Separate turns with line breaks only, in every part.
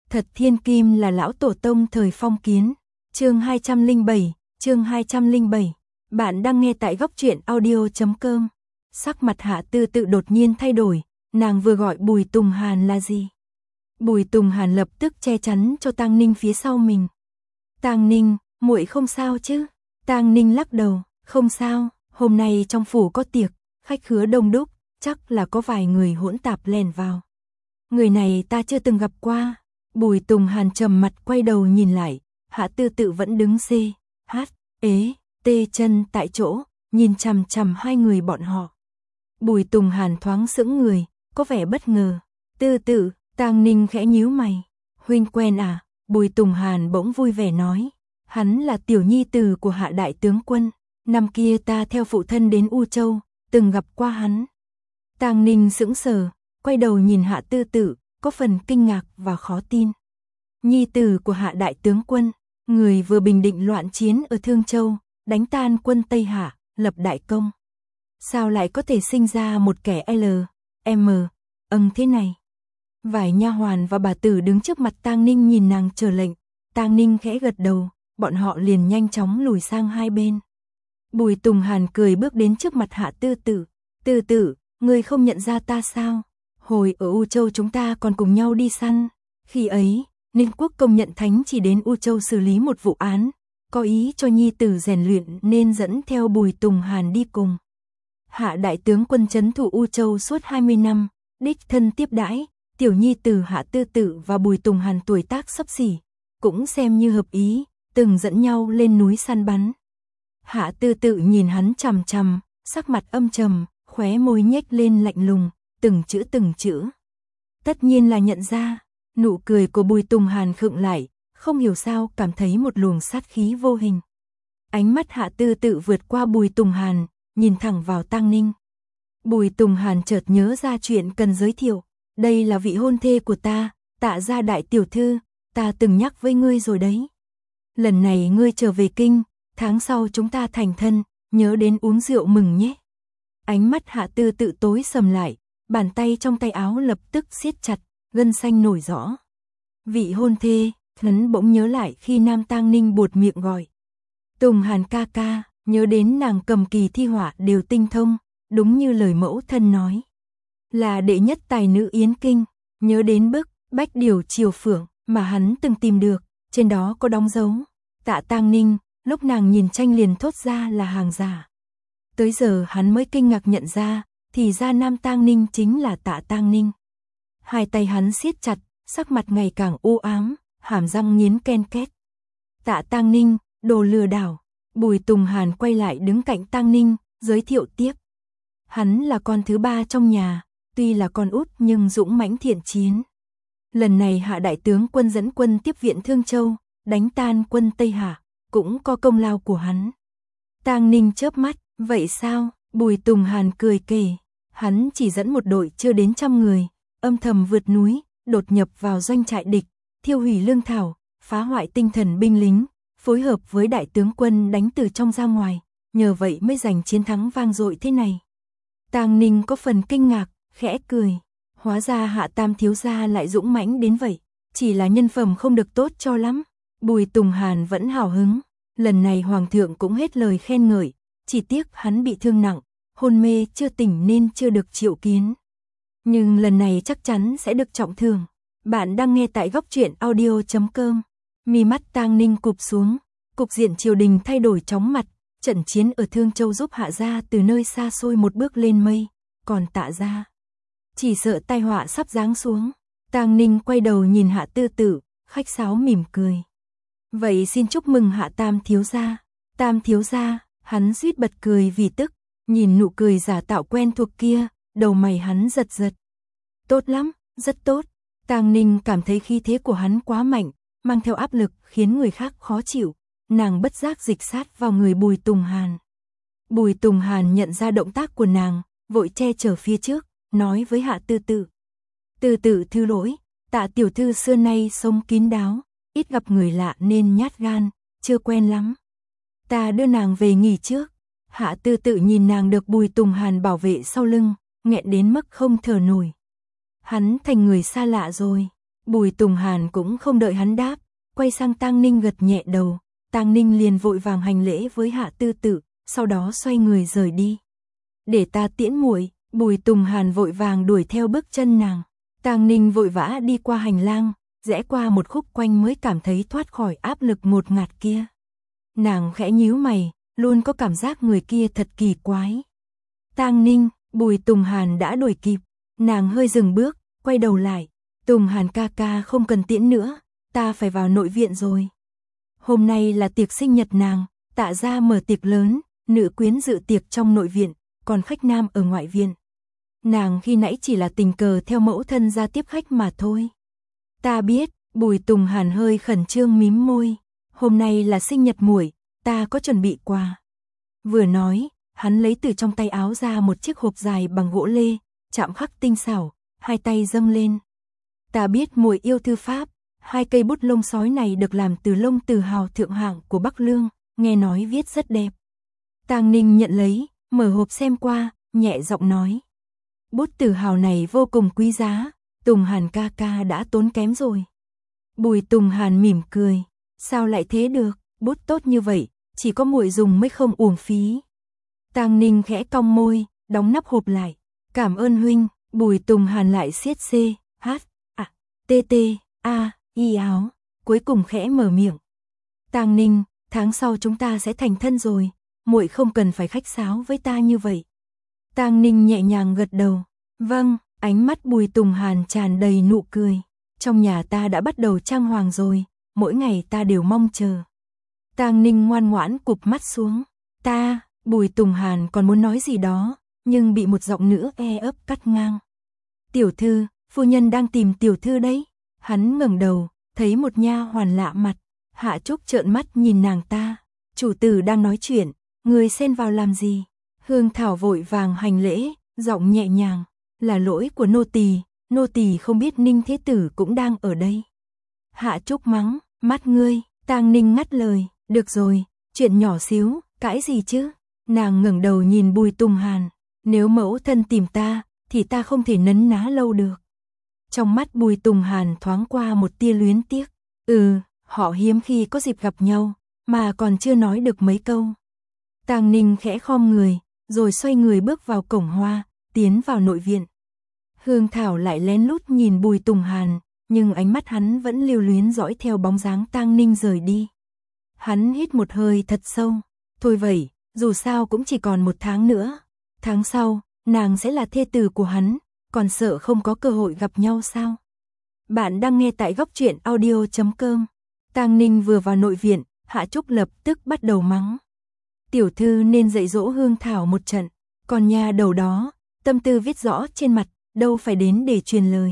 Thật thiên kim là lão tổ tông thời phong kiến. Chương 207. Bạn đang nghe tại góc truyện audio.com. Sắc mặt Hạ Tư Tự đột nhiên thay đổi, nàng vừa gọi Bùi Tùng Hàn là gì? Bùi Tùng Hàn lập tức che chắn cho Tang Ninh phía sau mình. Tang Ninh, muội không sao chứ? Tang Ninh lắc đầu, không sao, hôm nay trong phủ có tiệc, khách khứa đông đúc, chắc là có vài người hỗn tạp lèn vào. Người này ta chưa từng gặp qua. Bùi Tùng Hàn trầm mặt quay đầu nhìn lại, Hạ Tư Tự vẫn đứng tê chân tại chỗ, nhìn chằm chằm hai người bọn họ. Bùi Tùng Hàn thoáng sững người, có vẻ bất ngờ. Tư Tự, Tang Ninh khẽ nhíu mày. Huynh quen à? Bùi Tùng Hàn bỗng vui vẻ nói. Hắn là tiểu nhi tử của Hạ đại tướng quân. Năm kia ta theo phụ thân đến U Châu, từng gặp qua hắn. Tang Ninh sững sờ, quay đầu nhìn Hạ Tư Tự, có phần kinh ngạc và khó tin. Nhi tử của Hạ đại tướng quân, người vừa bình định loạn chiến ở Thương Châu, đánh tan quân Tây Hạ, lập đại công. Sao lại có thể sinh ra một kẻ thế này? Vài nha hoàn và bà tử đứng trước mặt Tang Ninh nhìn nàng chờ lệnh. Tang Ninh khẽ gật đầu, bọn họ liền nhanh chóng lùi sang hai bên. Bùi Tùng Hàn cười bước đến trước mặt Hạ Tư Tự. Tư Tự, ngươi không nhận ra ta sao? Hồi ở U Châu chúng ta còn cùng nhau đi săn. Khi ấy, Ninh Quốc công nhận thánh chỉ đến U Châu xử lý một vụ án, có ý cho nhi tử rèn luyện nên dẫn theo Bùi Tùng Hàn đi cùng. Hạ đại tướng quân trấn thủ U Châu suốt 20 năm, đích thân tiếp đãi, tiểu nhi tử Hạ Tư Tự và Bùi Tùng Hàn tuổi tác xấp xỉ, cũng xem như hợp ý, từng dẫn nhau lên núi săn bắn. Hạ Tư Tự nhìn hắn chằm chằm, sắc mặt âm trầm, khóe môi nhếch lên lạnh lùng, từng chữ. Tất nhiên là nhận ra. Nụ cười của Bùi Tùng Hàn khựng lại, không hiểu sao cảm thấy một luồng sát khí vô hình. Ánh mắt Hạ Tư Tự vượt qua Bùi Tùng Hàn, nhìn thẳng vào Tang Ninh. Bùi Tùng Hàn chợt nhớ ra chuyện cần giới thiệu. Đây là vị hôn thê của ta, Tạ gia đại tiểu thư, ta từng nhắc với ngươi rồi đấy. Lần này ngươi trở về kinh, tháng sau chúng ta thành thân, nhớ đến uống rượu mừng nhé. Ánh mắt Hạ Tư Tự tối sầm lại, bàn tay trong tay áo lập tức siết chặt, gân xanh nổi rõ. Vị hôn thê, hắn bỗng nhớ lại khi Nam Tang Ninh buột miệng gọi. Tùng Hàn ca ca, nhớ đến nàng cầm kỳ thi họa đều tinh thông, đúng như lời mẫu thân nói. Là đệ nhất tài nữ Yến Kinh, nhớ đến bức Bách Điểu Triều Phượng mà hắn từng tìm được, trên đó có đóng dấu. Tạ Tang Ninh, lúc nàng nhìn tranh liền thốt ra là hàng giả. Tới giờ hắn mới kinh ngạc nhận ra, thì ra Nam Tang Ninh chính là Tạ Tang Ninh. Hai tay hắn siết chặt, sắc mặt ngày càng u ám, hàm răng nghiến ken két. Tạ Tang Ninh, đồ lừa đảo. Bùi Tùng Hàn quay lại đứng cạnh Tang Ninh, giới thiệu tiếp. Hắn là con thứ ba trong nhà, tuy là con út nhưng dũng mãnh thiện chiến. Lần này Hạ đại tướng quân dẫn quân tiếp viện Thương Châu, đánh tan quân Tây Hạ, cũng có công lao của hắn. Tang Ninh chớp mắt, vậy sao? Bùi Tùng Hàn cười kể, hắn chỉ dẫn một đội chưa đến 100 người, âm thầm vượt núi, đột nhập vào doanh trại địch, thiêu hủy lương thảo, phá hoại tinh thần binh lính, phối hợp với đại tướng quân đánh từ trong ra ngoài, nhờ vậy mới giành chiến thắng vang dội thế này. Tang Ninh có phần kinh ngạc, khẽ cười, hóa ra Hạ tam thiếu gia lại dũng mãnh đến vậy, chỉ là nhân phẩm không được tốt cho lắm. Bùi Tùng Hàn vẫn hào hứng, lần này hoàng thượng cũng hết lời khen ngợi, chỉ tiếc hắn bị thương nặng, hôn mê chưa tỉnh nên chưa được triệu kiến. Nhưng lần này chắc chắn sẽ được trọng thưởng. Bạn đang nghe tại góc truyện audio.com. Mi mắt Tang Ninh cụp xuống, cục diện triều đình thay đổi chóng mặt, trận chiến ở Thương Châu giúp Hạ gia từ nơi xa xôi một bước lên mây, còn Tạ gia chỉ sợ tai họa sắp giáng xuống. Tang Ninh quay đầu nhìn Hạ Tư Tự, khách sáo mỉm cười. Vậy xin chúc mừng Hạ tam thiếu gia. Tam thiếu gia, hắn suýt bật cười vì tức, nhìn nụ cười giả tạo quen thuộc kia, đầu mày hắn giật giật. Tốt lắm, rất tốt. Tang Ninh cảm thấy khí thế của hắn quá mạnh, mang theo áp lực khiến người khác khó chịu. Nàng bất giác dịch sát vào người Bùi Tùng Hàn. Bùi Tùng Hàn nhận ra động tác của nàng, vội che chở phía trước, nói với Hạ Tư Tự. Tư Tự thứ lỗi, Tạ tiểu thư xưa nay sống kín đáo, ít gặp người lạ nên nhát gan, chưa quen lắm. Ta đưa nàng về nghỉ trước. Hạ Tư Tự nhìn nàng được Bùi Tùng Hàn bảo vệ sau lưng, nghẹn đến mức không thở nổi. Hắn thành người xa lạ rồi. Bùi Tùng Hàn cũng không đợi hắn đáp, quay sang Tang Ninh gật nhẹ đầu, Tang Ninh liền vội vàng hành lễ với Hạ Tư Tự, sau đó xoay người rời đi. Để ta tiễn muội. Bùi Tùng Hàn vội vàng đuổi theo bước chân nàng. Tang Ninh vội vã đi qua hành lang, rẽ qua một khúc quanh mới cảm thấy thoát khỏi áp lực ngột ngạt kia. Nàng khẽ nhíu mày, luôn có cảm giác người kia thật kỳ quái. Tang Ninh, Bùi Tùng Hàn đã đuổi kịp, nàng hơi dừng bước, quay đầu lại. Tùng Hàn ca ca không cần tiễn nữa, ta phải vào nội viện rồi. Hôm nay là tiệc sinh nhật nàng, Tạ gia mở tiệc lớn, nữ quyến dự tiệc trong nội viện, còn khách nam ở ngoại viện. Nàng khi nãy chỉ là tình cờ theo mẫu thân ra tiếp khách mà thôi. Ta biết, Bùi Tùng Hàn hơi khẩn trương mím môi. Hôm nay là sinh nhật muội, ta có chuẩn bị quà. Vừa nói, hắn lấy từ trong tay áo ra một chiếc hộp dài bằng gỗ lê, chạm khắc tinh xảo, hai tay dâng lên. Ta biết muội yêu thư pháp, 2 cây bút lông sói này được làm từ lông từ hào thượng hạng của Bắc Lương, nghe nói viết rất đẹp. Tang Ninh nhận lấy, mở hộp xem qua, nhẹ giọng nói. Bút tử hào này vô cùng quý giá, Tùng Hàn ca ca đã tốn kém rồi. Bùi Tùng Hàn mỉm cười, sao lại thế được, bút tốt như vậy, chỉ có muội dùng mới không uổng phí. Tang Ninh khẽ cong môi, đóng nắp hộp lại. Cảm ơn huynh. Bùi Tùng Hàn lại siết C, H, A, T, T, A, Y áo, cuối cùng khẽ mở miệng. Tang Ninh, tháng sau chúng ta sẽ thành thân rồi, muội không cần phải khách sáo với ta như vậy. Tang Ninh nhẹ nhàng gật đầu. Vâng, ánh mắt Bùi Tùng Hàn tràn đầy nụ cười. Trong nhà ta đã bắt đầu trang hoàng rồi, mỗi ngày ta đều mong chờ. Tang Ninh ngoan ngoãn cụp mắt xuống. Ta, Bùi Tùng Hàn còn muốn nói gì đó, nhưng bị một giọng nữ ấp cắt ngang. Tiểu thư, phu nhân đang tìm tiểu thư đấy. Hắn ngẩng đầu, thấy một nha hoàn lạ mặt. Hạ Trúc trợn mắt nhìn nàng ta. Chủ tử đang nói chuyện, người xen vào làm gì? Hương Thảo vội vàng hành lễ, giọng nhẹ nhàng. Là lỗi của nô tỳ không biết Ninh Thế Tử cũng đang ở đây. Hạ Trúc mắng, mắt ngươi. Tang Ninh ngắt lời, được rồi, chuyện nhỏ xíu, cãi gì chứ? Nàng ngẩng đầu nhìn Bùi Tùng Hàn, nếu mẫu thân tìm ta, thì ta không thể nấn ná lâu được. Trong mắt Bùi Tùng Hàn thoáng qua một tia luyến tiếc. Họ hiếm khi có dịp gặp nhau, mà còn chưa nói được mấy câu. Tang Ninh khẽ khom người, rồi xoay người bước vào cổng hoa, tiến vào nội viện. Hương Thảo lại lén lút nhìn Bùi Tùng Hàn, nhưng ánh mắt hắn vẫn lưu luyến dõi theo bóng dáng Tang Ninh rời đi. Hắn hít một hơi thật sâu. Thôi vậy, dù sao cũng chỉ còn 1 tháng nữa. Tháng sau, nàng sẽ là thê tử của hắn, còn sợ không có cơ hội gặp nhau sao? Bạn đang nghe tại Góc Truyện Audio.com. Tang Ninh vừa vào nội viện, Hạ Trúc lập tức bắt đầu mắng. Tiểu thư nên dạy dỗ Hương Thảo một trận, còn nhà đầu đó, tâm tư viết rõ trên mặt, đâu phải đến để truyền lời.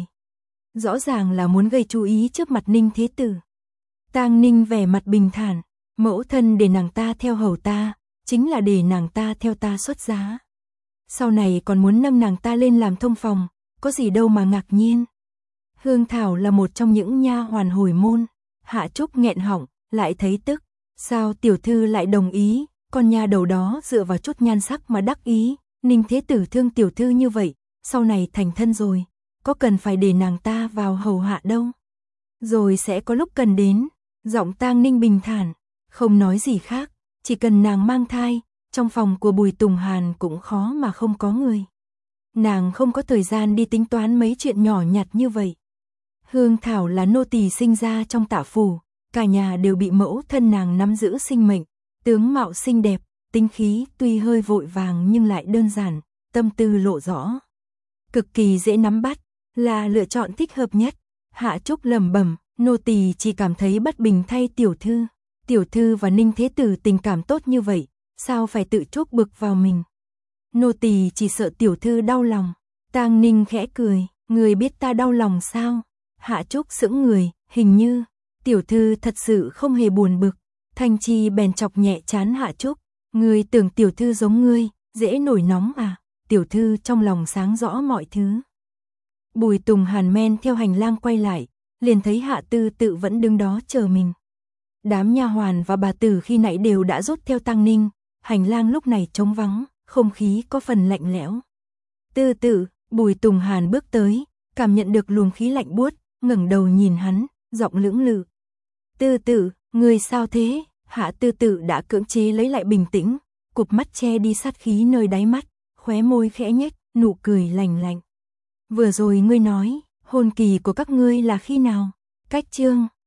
Rõ ràng là muốn gây chú ý trước mặt Ninh Thế Tử. Tang Ninh vẻ mặt bình thản, mẫu thân để nàng ta theo hầu ta, chính là để nàng ta theo ta xuất giá. Sau này còn muốn nâng nàng ta lên làm thông phòng, có gì đâu mà ngạc nhiên. Hương Thảo là một trong những nha hoàn hồi môn. Hạ Trúc nghẹn họng, lại thấy tức. Sao tiểu thư lại đồng ý, con nha đầu đó dựa vào chút nhan sắc mà đắc ý. Ninh Thế Tử thương tiểu thư như vậy, sau này thành thân rồi, có cần phải để nàng ta vào hầu hạ đâu. Rồi sẽ có lúc cần đến. Giọng Tang Ninh bình thản, không nói gì khác, chỉ cần nàng mang thai, trong phòng của Bùi Tùng Hàn cũng khó mà không có người. Nàng không có thời gian đi tính toán mấy chuyện nhỏ nhặt như vậy. Hương Thảo là nô tỳ sinh ra trong Tạ phủ, cả nhà đều bị mẫu thân nàng nắm giữ sinh mệnh, tướng mạo xinh đẹp, tính khí tuy hơi vội vàng nhưng lại đơn giản, tâm tư lộ rõ. Cực kỳ dễ nắm bắt, là lựa chọn thích hợp nhất. Hạ Trúc lẩm bẩm, nô tỳ chỉ cảm thấy bất bình thay tiểu thư. Tiểu thư và Ninh Thế Tử tình cảm tốt như vậy, sao phải tự chuốc bực vào mình. Nô tỳ chỉ sợ tiểu thư đau lòng. Tang Ninh khẽ cười, người biết ta đau lòng sao? Hạ Trúc sững người, hình như tiểu thư thật sự không hề buồn bực. Thanh Chi bèn chọc nhẹ trán Hạ Trúc, người tưởng tiểu thư giống ngươi, dễ nổi nóng à? Tiểu thư trong lòng sáng rõ mọi thứ. Bùi Tùng Hàn men theo hành lang quay lại, liền thấy Hạ Tư Tự vẫn đứng đó chờ mình. Đám nha hoàn và bà tử khi nãy đều đã rút theo Tang Ninh, hành lang lúc này trống vắng, không khí có phần lạnh lẽo. Tư Tự, Bùi Tùng Hàn bước tới, cảm nhận được luồng khí lạnh buốt, ngẩng đầu nhìn hắn, giọng lưỡng lự. Tư Tự, ngươi sao thế? Hạ Tư Tự đã cưỡng chế lấy lại bình tĩnh, cụp mắt che đi sát khí nơi đáy mắt, khóe môi khẽ nhếch, nụ cười lành lạnh. Vừa rồi ngươi nói, hôn kỳ của các ngươi là khi nào? Cách chương